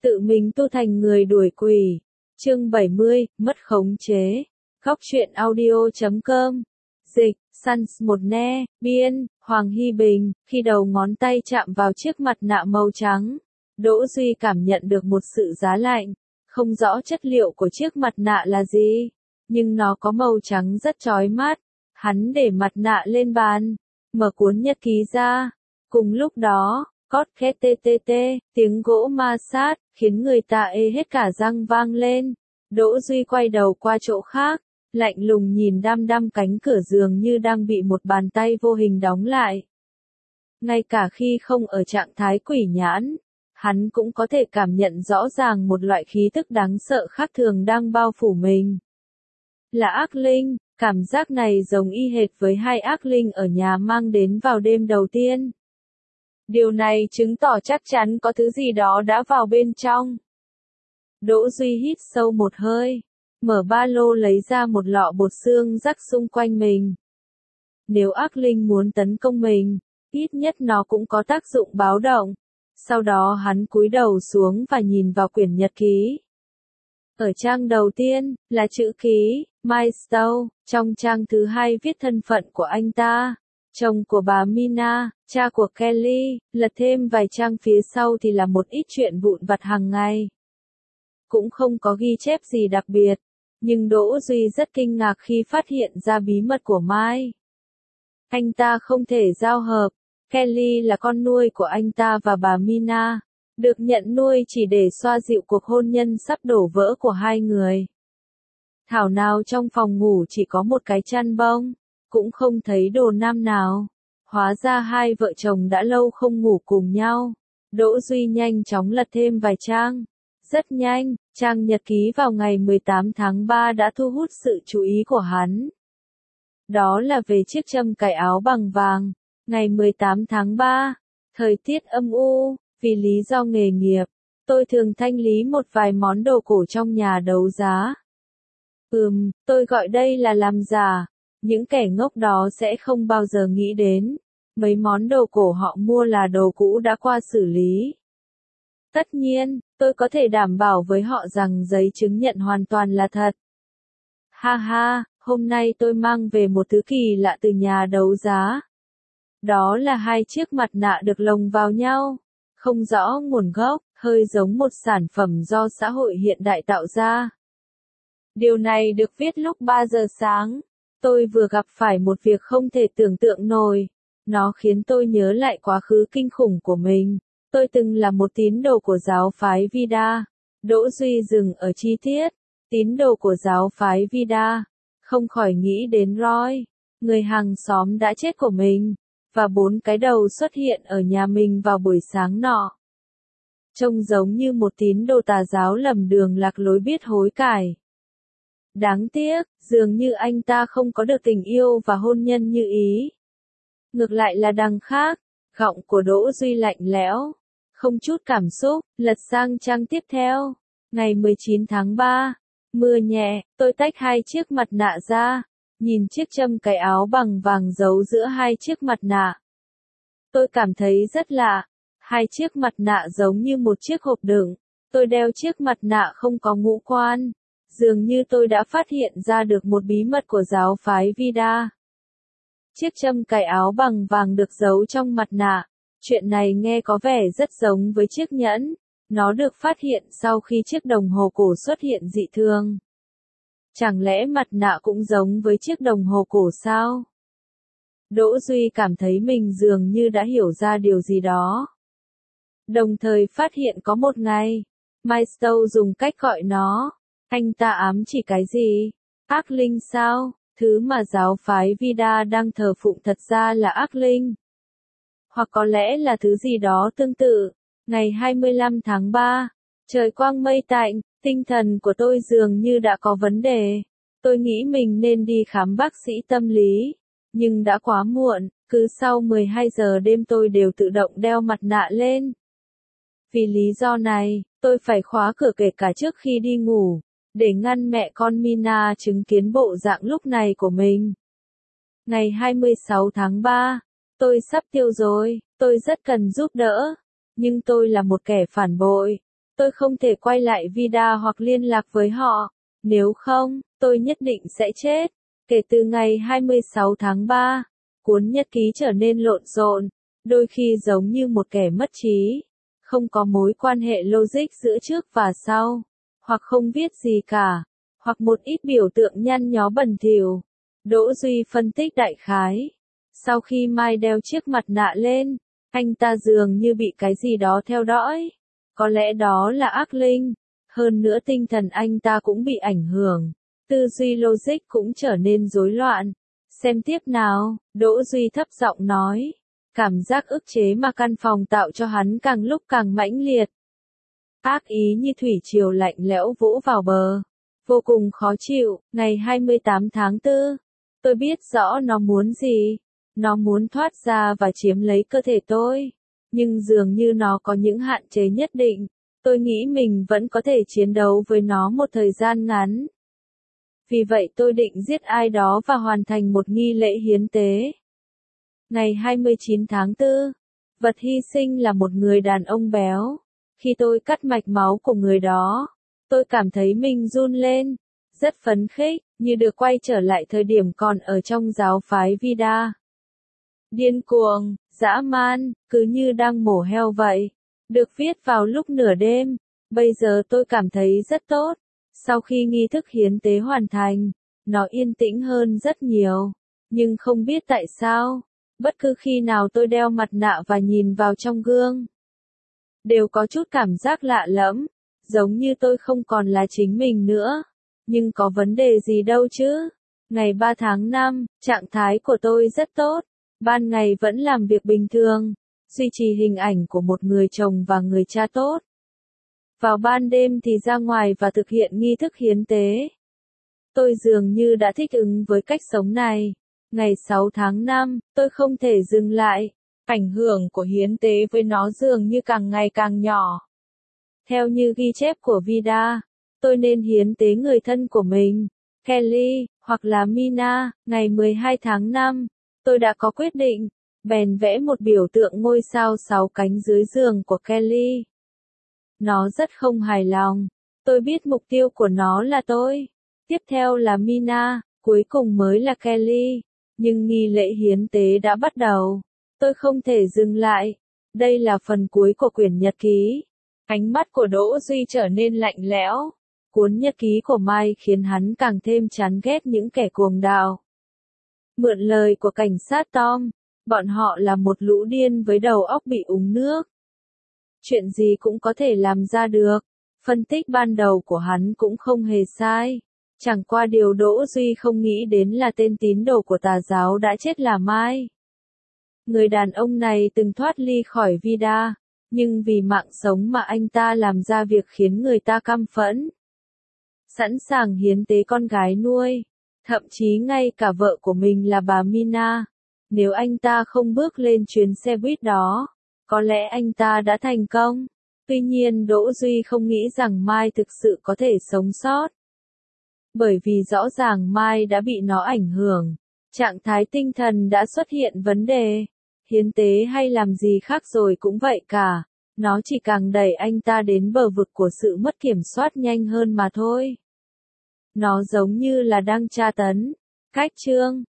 Tự mình tu thành người đuổi quỷ. Chương 70, mất khống chế. Góc truyện audio.com. Dịch, Sans một ne, biên, Hoàng Hy Bình. Khi đầu ngón tay chạm vào chiếc mặt nạ màu trắng, Đỗ Duy cảm nhận được một sự giá lạnh. Không rõ chất liệu của chiếc mặt nạ là gì, nhưng nó có màu trắng rất chói mắt. Hắn để mặt nạ lên bàn, mở cuốn nhật ký ra. Cùng lúc đó, cót khét tê tê tê, tiếng gỗ ma sát, khiến người ta ê hết cả răng vang lên. Đỗ Duy quay đầu qua chỗ khác, lạnh lùng nhìn đăm đăm cánh cửa giường như đang bị một bàn tay vô hình đóng lại. Ngay cả khi không ở trạng thái quỷ nhãn, hắn cũng có thể cảm nhận rõ ràng một loại khí tức đáng sợ khác thường đang bao phủ mình. Là ác linh, cảm giác này giống y hệt với hai ác linh ở nhà mang đến vào đêm đầu tiên. Điều này chứng tỏ chắc chắn có thứ gì đó đã vào bên trong. Đỗ Duy hít sâu một hơi, mở ba lô lấy ra một lọ bột xương rắc xung quanh mình. Nếu ác linh muốn tấn công mình, ít nhất nó cũng có tác dụng báo động. Sau đó hắn cúi đầu xuống và nhìn vào quyển nhật ký. Ở trang đầu tiên, là chữ ký, Milestone, trong trang thứ hai viết thân phận của anh ta, chồng của bà Mina, cha của Kelly, lật thêm vài trang phía sau thì là một ít chuyện vụn vặt hàng ngày. Cũng không có ghi chép gì đặc biệt, nhưng Đỗ Duy rất kinh ngạc khi phát hiện ra bí mật của Mai. Anh ta không thể giao hợp. Kelly là con nuôi của anh ta và bà Mina, được nhận nuôi chỉ để xoa dịu cuộc hôn nhân sắp đổ vỡ của hai người. Thảo nào trong phòng ngủ chỉ có một cái chăn bông, cũng không thấy đồ nam nào. Hóa ra hai vợ chồng đã lâu không ngủ cùng nhau. Đỗ Duy nhanh chóng lật thêm vài trang. Rất nhanh, trang nhật ký vào ngày 18 tháng 3 đã thu hút sự chú ý của hắn. Đó là về chiếc châm cài áo bằng vàng. Ngày 18 tháng 3, thời tiết âm u, vì lý do nghề nghiệp, tôi thường thanh lý một vài món đồ cổ trong nhà đấu giá. Tôi gọi đây là làm giả, những kẻ ngốc đó sẽ không bao giờ nghĩ đến. Mấy món đồ cổ họ mua là đồ cũ đã qua xử lý. Tất nhiên, tôi có thể đảm bảo với họ rằng giấy chứng nhận hoàn toàn là thật. Ha ha, hôm nay tôi mang về một thứ kỳ lạ từ nhà đấu giá. Đó là hai chiếc mặt nạ được lồng vào nhau, không rõ nguồn gốc, hơi giống một sản phẩm do xã hội hiện đại tạo ra. Điều này được viết lúc 3 giờ sáng. Tôi vừa gặp phải một việc không thể tưởng tượng nổi. Nó khiến tôi nhớ lại quá khứ kinh khủng của mình. Tôi từng là một tín đồ của giáo phái Vida. Đỗ Duy dừng ở chi tiết. Tín đồ của giáo phái Vida. Không khỏi nghĩ đến Roy, người hàng xóm đã chết của mình. Và 4 cái đầu xuất hiện ở nhà mình vào buổi sáng nọ. Trông giống như một tín đồ tà giáo lầm đường lạc lối biết hối cải. Đáng tiếc, dường như anh ta không có được tình yêu và hôn nhân như ý. Ngược lại là đằng khác, giọng của Đỗ Duy lạnh lẽo, không chút cảm xúc, lật sang trang tiếp theo. Ngày 19 tháng 3, mưa nhẹ, tôi tách hai chiếc mặt nạ ra. Nhìn chiếc châm cài áo bằng vàng giấu giữa hai chiếc mặt nạ. Tôi cảm thấy rất lạ. Hai chiếc mặt nạ giống như một chiếc hộp đựng. Tôi đeo chiếc mặt nạ không có ngũ quan. Dường như tôi đã phát hiện ra được một bí mật của giáo phái Vida. Chiếc châm cài áo bằng vàng được giấu trong mặt nạ. Chuyện này nghe có vẻ rất giống với chiếc nhẫn. Nó được phát hiện sau khi chiếc đồng hồ cổ xuất hiện dị thường. Chẳng lẽ mặt nạ cũng giống với chiếc đồng hồ cổ sao? Đỗ Duy cảm thấy mình dường như đã hiểu ra điều gì đó. Đồng thời phát hiện có một ngày, Milestone dùng cách gọi nó. Anh ta ám chỉ cái gì? Ác linh sao? Thứ mà giáo phái Vida đang thờ phụng thật ra là ác linh. Hoặc có lẽ là thứ gì đó tương tự. Ngày 25 tháng 3, trời quang mây tạnh. Tinh thần của tôi dường như đã có vấn đề. Tôi nghĩ mình nên đi khám bác sĩ tâm lý. Nhưng đã quá muộn, cứ sau 12 giờ đêm tôi đều tự động đeo mặt nạ lên. Vì lý do này, tôi phải khóa cửa kể cả trước khi đi ngủ, để ngăn mẹ con Mina chứng kiến bộ dạng lúc này của mình. Ngày 26 tháng 3, tôi sắp tiêu rồi, tôi rất cần giúp đỡ. Nhưng tôi là một kẻ phản bội. Tôi không thể quay lại Vida hoặc liên lạc với họ. Nếu không, tôi nhất định sẽ chết. Kể từ ngày 26 tháng 3, cuốn nhật ký trở nên lộn xộn, đôi khi giống như một kẻ mất trí. Không có mối quan hệ logic giữa trước và sau, hoặc không viết gì cả, hoặc một ít biểu tượng nhăn nhó bẩn thỉu. Đỗ Duy phân tích đại khái. Sau khi Mai đeo chiếc mặt nạ lên, anh ta dường như bị cái gì đó theo dõi. Có lẽ đó là ác linh. Hơn nữa tinh thần anh ta cũng bị ảnh hưởng. Tư duy logic cũng trở nên rối loạn. Xem tiếp nào, Đỗ Duy thấp giọng nói. Cảm giác ức chế mà căn phòng tạo cho hắn càng lúc càng mãnh liệt. Ác ý như thủy triều lạnh lẽo vỗ vào bờ. Vô cùng khó chịu, ngày 28 tháng 4. Tôi biết rõ nó muốn gì. Nó muốn thoát ra và chiếm lấy cơ thể tôi. Nhưng dường như nó có những hạn chế nhất định. Tôi nghĩ mình vẫn có thể chiến đấu với nó một thời gian ngắn. Vì vậy tôi định giết ai đó và hoàn thành một nghi lễ hiến tế. Ngày 29 tháng 4, vật hy sinh là một người đàn ông béo. Khi tôi cắt mạch máu của người đó, tôi cảm thấy mình run lên, rất phấn khích, như được quay trở lại thời điểm còn ở trong giáo phái Vida. Điên cuồng, dã man, cứ như đang mổ heo vậy. Được viết vào lúc nửa đêm, bây giờ tôi cảm thấy rất tốt. Sau khi nghi thức hiến tế hoàn thành, nó yên tĩnh hơn rất nhiều. Nhưng không biết tại sao, bất cứ khi nào tôi đeo mặt nạ và nhìn vào trong gương, đều có chút cảm giác lạ lẫm, giống như tôi không còn là chính mình nữa. Nhưng có vấn đề gì đâu chứ? Ngày 3 tháng 5, trạng thái của tôi rất tốt. Ban ngày vẫn làm việc bình thường, duy trì hình ảnh của một người chồng và người cha tốt. Vào ban đêm thì ra ngoài và thực hiện nghi thức hiến tế. Tôi dường như đã thích ứng với cách sống này. Ngày 6 tháng 5, tôi không thể dừng lại. Ảnh hưởng của hiến tế với nó dường như càng ngày càng nhỏ. Theo như ghi chép của Vida, tôi nên hiến tế người thân của mình, Kelly, hoặc là Mina. Ngày 12 tháng 5, tôi đã có quyết định, bèn vẽ một biểu tượng ngôi sao 6 cánh dưới giường của Kelly. Nó rất không hài lòng. Tôi biết mục tiêu của nó là tôi. Tiếp theo là Mina, cuối cùng mới là Kelly. Nhưng nghi lễ hiến tế đã bắt đầu. Tôi không thể dừng lại. Đây là phần cuối của quyển nhật ký. Ánh mắt của Đỗ Duy trở nên lạnh lẽo. Cuốn nhật ký của Mai khiến hắn càng thêm chán ghét những kẻ cuồng đào. Mượn lời của cảnh sát Tom, bọn họ là một lũ điên với đầu óc bị uống nước. Chuyện gì cũng có thể làm ra được. Phân tích ban đầu của hắn cũng không hề sai. Chẳng qua điều Đỗ Duy không nghĩ đến là tên tín đồ của tà giáo đã chết là Mai. Người đàn ông này từng thoát ly khỏi Vida, nhưng vì mạng sống mà anh ta làm ra việc khiến người ta căm phẫn. Sẵn sàng hiến tế con gái nuôi, thậm chí ngay cả vợ của mình là bà Mina. Nếu anh ta không bước lên chuyến xe buýt đó, có lẽ anh ta đã thành công. Tuy nhiên Đỗ Duy không nghĩ rằng Mai thực sự có thể sống sót. Bởi vì rõ ràng Mai đã bị nó ảnh hưởng. Trạng thái tinh thần đã xuất hiện vấn đề. Hiến tế hay làm gì khác rồi cũng vậy cả. Nó chỉ càng đẩy anh ta đến bờ vực của sự mất kiểm soát nhanh hơn mà thôi. Nó giống như là đang tra tấn. Cách chương